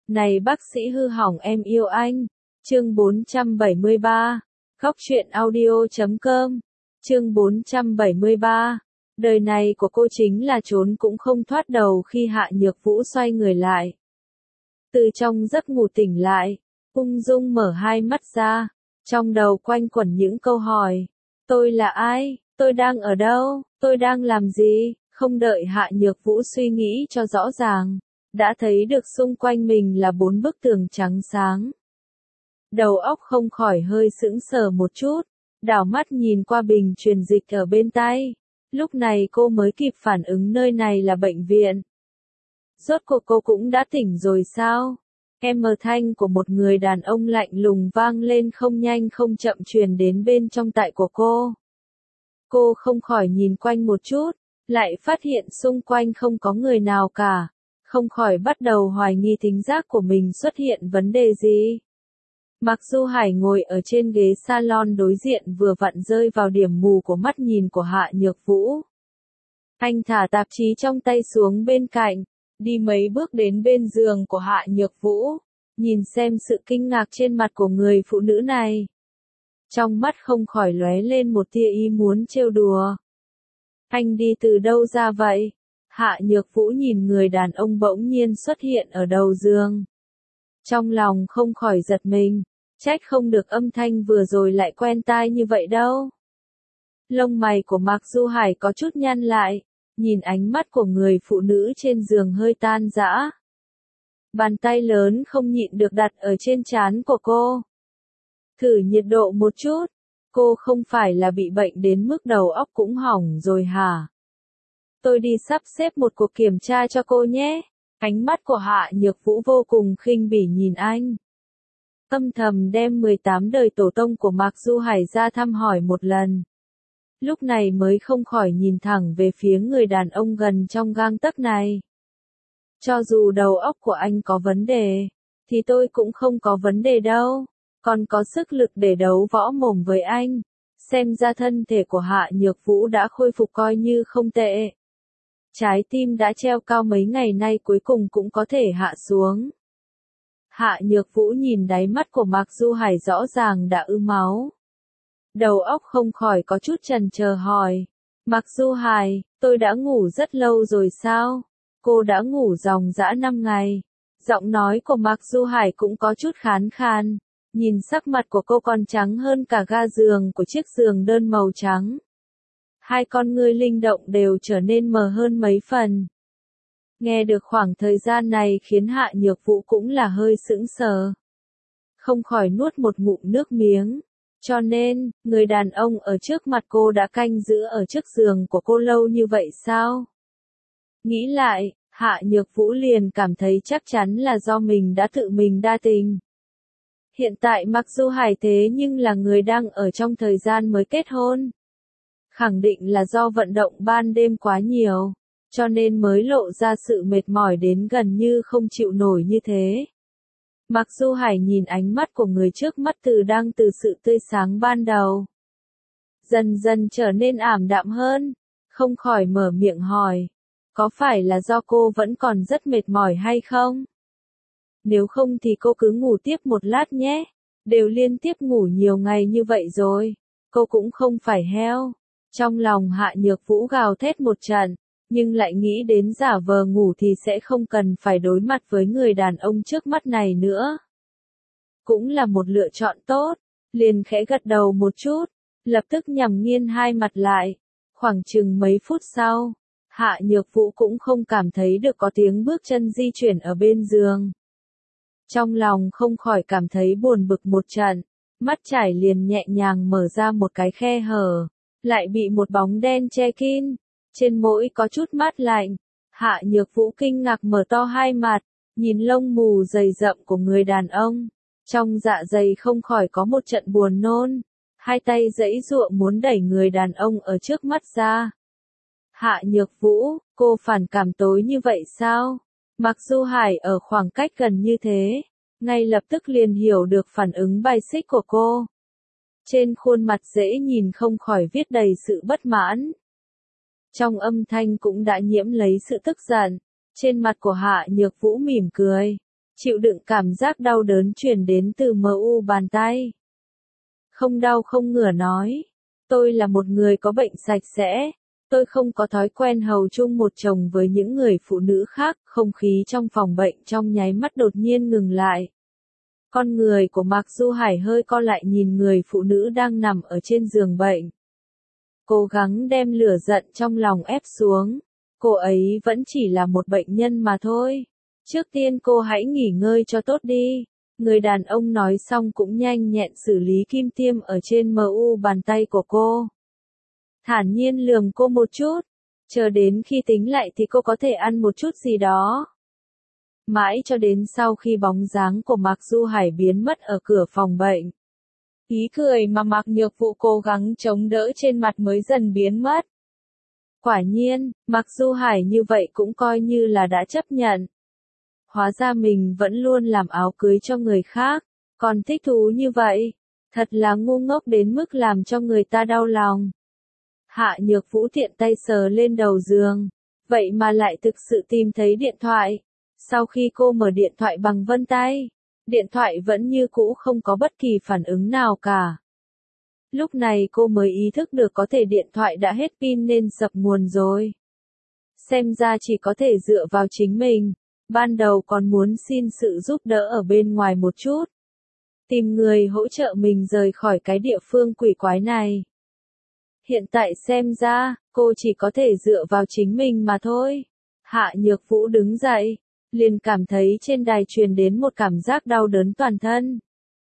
Này bác sĩ hư hỏng em yêu anh. Chương 473. Khóc chuyện audio.com. Chương 473. Đời này của cô chính là trốn cũng không thoát đầu khi Hạ Nhược Vũ xoay người lại. Từ trong giấc ngủ tỉnh lại, ung dung mở hai mắt ra, trong đầu quanh quẩn những câu hỏi. Tôi là ai? Tôi đang ở đâu? Tôi đang làm gì? Không đợi Hạ Nhược Vũ suy nghĩ cho rõ ràng, đã thấy được xung quanh mình là 4 bức tường trắng sáng. Đầu óc không khỏi hơi sững sờ một chút, đảo mắt nhìn qua bình truyền dịch ở bên tay. Lúc này cô mới kịp phản ứng nơi này là bệnh viện. Rốt cuộc cô cũng đã tỉnh rồi sao? Âm thanh của một người đàn ông lạnh lùng vang lên không nhanh không chậm truyền đến bên trong tai của cô. Cô không khỏi nhìn quanh một chút, lại phát hiện xung quanh không có người nào cả, không khỏi bắt đầu hoài nghi thính giác của mình xuất hiện vấn đề gì. Mạc Du Hải ngồi ở trên ghế salon đối diện vừa vặn rơi vào điểm mù của mắt nhìn của Hạ Nhược Vũ. Anh thả tạp chí trong tay xuống bên cạnh, đi mấy bước đến bên giường của Hạ Nhược Vũ, nhìn xem sự kinh ngạc trên mặt của người phụ nữ này. Trong mắt không khỏi lóe lên một tia ý muốn trêu đùa. Anh đi từ đâu ra vậy? Hạ Nhược Vũ nhìn người đàn ông bỗng nhiên xuất hiện ở đầu giường. Trong lòng không khỏi giật mình, trách không được âm thanh vừa rồi lại quen tai như vậy đâu. Lông mày của Mạc Du Hải có chút nhăn lại, nhìn ánh mắt của người phụ nữ trên giường hơi tan rã. Bàn tay lớn không nhịn được đặt ở trên trán của cô. Thử nhiệt độ một chút, cô không phải là bị bệnh đến mức đầu óc cũng hỏng rồi hả? Tôi đi sắp xếp một cuộc kiểm tra cho cô nhé. Ánh mắt của Hạ Nhược Vũ vô cùng khinh bỉ nhìn anh. Âm thầm đem 18 đời tổ tông của Mạc Du Hải ra thăm hỏi một lần. Lúc này mới không khỏi nhìn thẳng về phía người đàn ông gần trong gang tấc này. Cho dù đầu óc của anh có vấn đề, thì tôi cũng không có vấn đề đâu, còn có sức lực để đấu võ mồm với anh. Xem ra thân thể của Hạ Nhược Vũ đã khôi phục coi như không tệ. Trái tim đã treo cao mấy ngày nay cuối cùng cũng có thể hạ xuống. Hạ Nhược Vũ nhìn đáy mắt của Mạc Du Hải rõ ràng đã ứ máu. Đầu óc không khỏi có chút chần chờ hỏi. Mạc Du Hải, tôi đã ngủ rất lâu rồi sao? Cô đã ngủ ròng rã 5 ngày. Giọng nói của Mạc Du Hải cũng có chút khàn khàn. Nhìn sắc mặt của cô còn trắng hơn cả ga giường của chiếc giường đơn màu trắng. Hai con ngươi linh động đều trở nên mờ hơn mấy phần. Nghe được khoảng thời gian này khiến Hạ Nhược Vũ cũng là hơi sững sờ. Không khỏi nuốt một ngụm nước miếng. Cho nên, người đàn ông ở trước mặt cô đã canh giữ ở trước giường của cô lâu như vậy sao? Nghĩ lại, Hạ Nhược Vũ liền cảm thấy chắc chắn là do mình đã tự mình đa tình. Hiện tại Mạc Du Hải thế nhưng là người đang ở trong thời gian mới kết hôn. Khẳng định là do vận động ban đêm quá nhiều, cho nên mới lộ ra sự mệt mỏi đến gần như không chịu nổi như thế. Mạc Du Hải nhìn ánh mắt của người trước mắt đang từ sự tươi sáng ban đầu, dần dần trở nên ảm đạm hơn, không khỏi mở miệng hỏi, có phải là do cô vẫn còn rất mệt mỏi hay không? Nếu không thì cô cứ ngủ tiếp một lát nhé, đều liên tiếp ngủ nhiều ngày như vậy rồi, cô cũng không phải heo. Trong lòng Hạ Nhược Vũ gào thét một trận, nhưng lại nghĩ đến giả vờ ngủ thì sẽ không cần phải đối mặt với người đàn ông trước mắt này nữa. Cũng là một lựa chọn tốt, liền khẽ gật đầu một chút, lập tức nhắm nghiêng hai mặt lại. Khoảng chừng mấy phút sau, Hạ Nhược Vũ cũng không cảm thấy được có tiếng bước chân di chuyển ở bên giường. Trong lòng không khỏi cảm thấy buồn bực một trận, mắt trải liền nhẹ nhàng mở ra một cái khe hở. Lại bị một bóng đen che kín, trên mũi có chút mát lạnh. Hạ Nhược Vũ kinh ngạc mở to hai mặt, nhìn lông mù dày rậm của người đàn ông. Trong dạ dày không khỏi có một trận buồn nôn, hai tay giãy giụa muốn đẩy người đàn ông ở trước mắt ra. Hạ Nhược Vũ, cô phản cảm tối như vậy sao? Mạc Du Hải ở khoảng cách gần như thế, ngay lập tức liền hiểu được phản ứng bài xích của cô. Trên khuôn mặt dễ nhìn không khỏi viết đầy sự bất mãn. Trong âm thanh cũng đã nhiễm lấy sự tức giận. Trên mặt của Hạ Nhược Vũ mỉm cười. chịu đựng cảm giác đau đớn truyền đến từ mu bàn tay. Không đau không ngửa nói, tôi là một người có bệnh sạch sẽ, tôi không có thói quen hầu chung một chồng với những người phụ nữ khác. Không khí trong phòng bệnh trong nháy mắt đột nhiên ngừng lại. Con người của Mạc Du Hải hơi co lại nhìn người phụ nữ đang nằm ở trên giường bệnh. Cố gắng đem lửa giận trong lòng ép xuống. Cô ấy vẫn chỉ là một bệnh nhân mà thôi. Trước tiên cô hãy nghỉ ngơi cho tốt đi. Người đàn ông nói xong cũng nhanh nhẹn xử lý kim tiêm ở trên mu bàn tay của cô. Thản nhiên lườm cô một chút. Chờ đến khi tính lại thì cô có thể ăn một chút gì đó. Mãi cho đến sau khi bóng dáng của Mạc Du Hải biến mất ở cửa phòng bệnh. Ý cười mà Mạc Nhược Vũ cố gắng chống đỡ trên mặt mới dần biến mất. Quả nhiên, Mạc Du Hải như vậy cũng coi như là đã chấp nhận. Hóa ra mình vẫn luôn làm áo cưới cho người khác, còn thích thú như vậy. Thật là ngu ngốc đến mức làm cho người ta đau lòng. Hạ Nhược Vũ tiện tay sờ lên đầu giường, vậy mà lại thực sự tìm thấy điện thoại. Sau khi cô mở điện thoại bằng vân tay, điện thoại vẫn như cũ không có bất kỳ phản ứng nào cả. Lúc này cô mới ý thức được có thể điện thoại đã hết pin nên sập nguồn rồi. Xem ra chỉ có thể dựa vào chính mình, ban đầu còn muốn xin sự giúp đỡ ở bên ngoài một chút. Tìm người hỗ trợ mình rời khỏi cái địa phương quỷ quái này. Hiện tại xem ra, cô chỉ có thể dựa vào chính mình mà thôi. Hạ Nhược Vũ đứng dậy, liền cảm thấy trên đài truyền đến một cảm giác đau đớn toàn thân.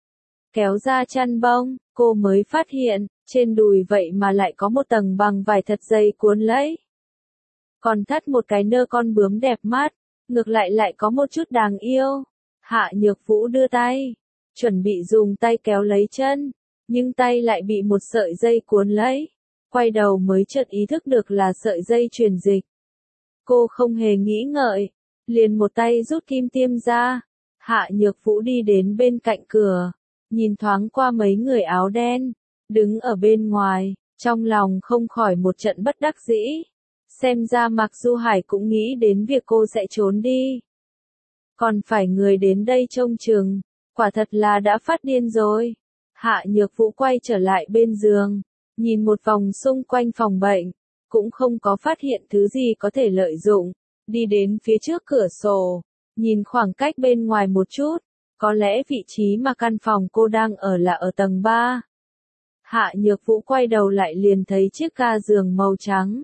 Kéo ra chăn bông, cô mới phát hiện, trên đùi vậy mà lại có một tầng bằng vải thật dày cuốn lấy. Còn thắt một cái nơ con bướm đẹp mắt, ngược lại lại có một chút đáng yêu. Hạ Nhược Vũ đưa tay, chuẩn bị dùng tay kéo lấy chân, nhưng tay lại bị một sợi dây cuốn lấy. Quay đầu mới chợt ý thức được là sợi dây truyền dịch. Cô không hề nghĩ ngợi, liền một tay rút kim tiêm ra. Hạ Nhược Vũ đi đến bên cạnh cửa, nhìn thoáng qua mấy người áo đen, đứng ở bên ngoài, trong lòng không khỏi một trận bất đắc dĩ. Xem ra Mạc Du Hải cũng nghĩ đến việc cô sẽ trốn đi. Còn phải người đến đây trông chừng, quả thật là đã phát điên rồi. Hạ Nhược Vũ quay trở lại bên giường, nhìn một vòng xung quanh phòng bệnh, cũng không có phát hiện thứ gì có thể lợi dụng. Đi đến phía trước cửa sổ, nhìn khoảng cách bên ngoài một chút, có lẽ vị trí mà căn phòng cô đang ở là ở tầng 3. Hạ Nhược Vũ quay đầu lại liền thấy chiếc ga giường màu trắng.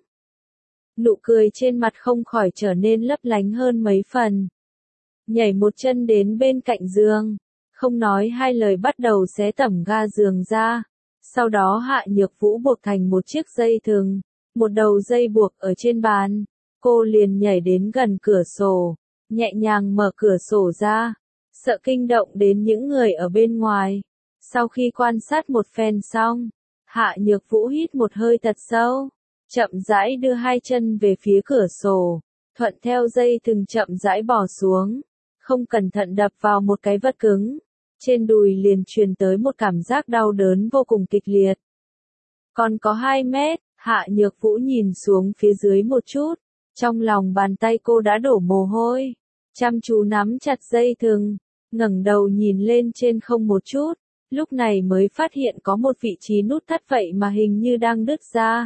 Nụ cười trên mặt không khỏi trở nên lấp lánh hơn mấy phần. Nhảy một chân đến bên cạnh giường, không nói hai lời bắt đầu xé tẩm ga giường ra. Sau đó Hạ Nhược Vũ buộc thành một chiếc dây thừng, một đầu dây buộc ở trên bàn. Cô liền nhảy đến gần cửa sổ, nhẹ nhàng mở cửa sổ ra, sợ kinh động đến những người ở bên ngoài. Sau khi quan sát một phen xong, Hạ Nhược Vũ hít một hơi thật sâu, chậm rãi đưa hai chân về phía cửa sổ, thuận theo dây thừng chậm rãi bỏ xuống, không cẩn thận đập vào một cái vật cứng. Trên đùi liền truyền tới một cảm giác đau đớn vô cùng kịch liệt. Còn có 2 mét, Hạ Nhược Vũ nhìn xuống phía dưới một chút, trong lòng bàn tay cô đã đổ mồ hôi, chăm chú nắm chặt dây thừng, ngẩng đầu nhìn lên trên không một chút, lúc này mới phát hiện có một vị trí nút thắt vậy mà hình như đang đứt ra.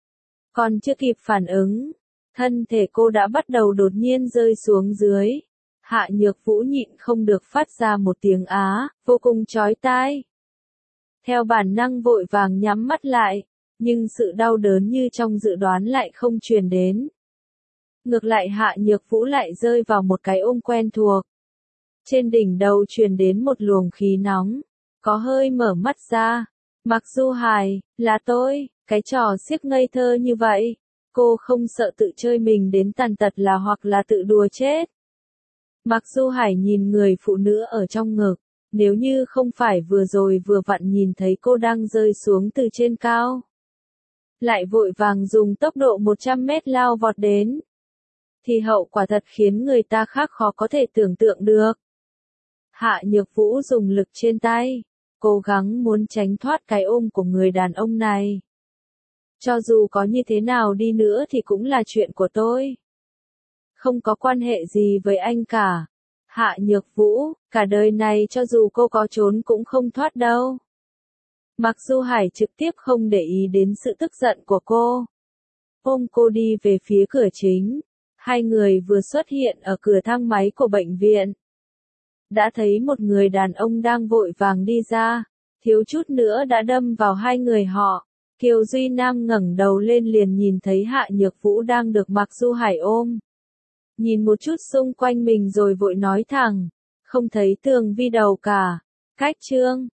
Còn chưa kịp phản ứng, thân thể cô đã bắt đầu đột nhiên rơi xuống dưới. Hạ Nhược Vũ nhịn không được phát ra một tiếng á, vô cùng chói tai. Theo bản năng vội vàng nhắm mắt lại, nhưng sự đau đớn như trong dự đoán lại không truyền đến. Ngược lại Hạ Nhược Vũ lại rơi vào một cái ôm quen thuộc. Trên đỉnh đầu truyền đến một luồng khí nóng, có hơi mở mắt ra. Mạc Du Hải, là tôi, cái trò xiếc ngây thơ như vậy. Cô không sợ tự chơi mình đến tàn tật là hoặc là tự đùa chết. Mạc Du Hải nhìn người phụ nữ ở trong ngực, nếu như không phải vừa rồi vừa vặn nhìn thấy cô đang rơi xuống từ trên cao. Lại vội vàng dùng tốc độ 100 mét lao vọt đến. Thì hậu quả thật khiến người ta khác khó có thể tưởng tượng được. Hạ Nhược Vũ dùng lực trên tay, cố gắng muốn tránh thoát cái ôm của người đàn ông này. Cho dù có như thế nào đi nữa thì cũng là chuyện của tôi. Không có quan hệ gì với anh cả. Hạ Nhược Vũ, cả đời này cho dù cô có trốn cũng không thoát đâu. Mạc Du Hải trực tiếp không để ý đến sự tức giận của cô. Ôm cô đi về phía cửa chính. Hai người vừa xuất hiện ở cửa thang máy của bệnh viện. Đã thấy một người đàn ông đang vội vàng đi ra. Thiếu chút nữa đã đâm vào hai người họ. Kiều Duy Nam ngẩng đầu lên liền nhìn thấy Hạ Nhược Vũ đang được Mạc Du Hải ôm. Nhìn một chút xung quanh mình rồi vội nói thẳng. Không thấy Tường Vi đâu cả. Cách Trương.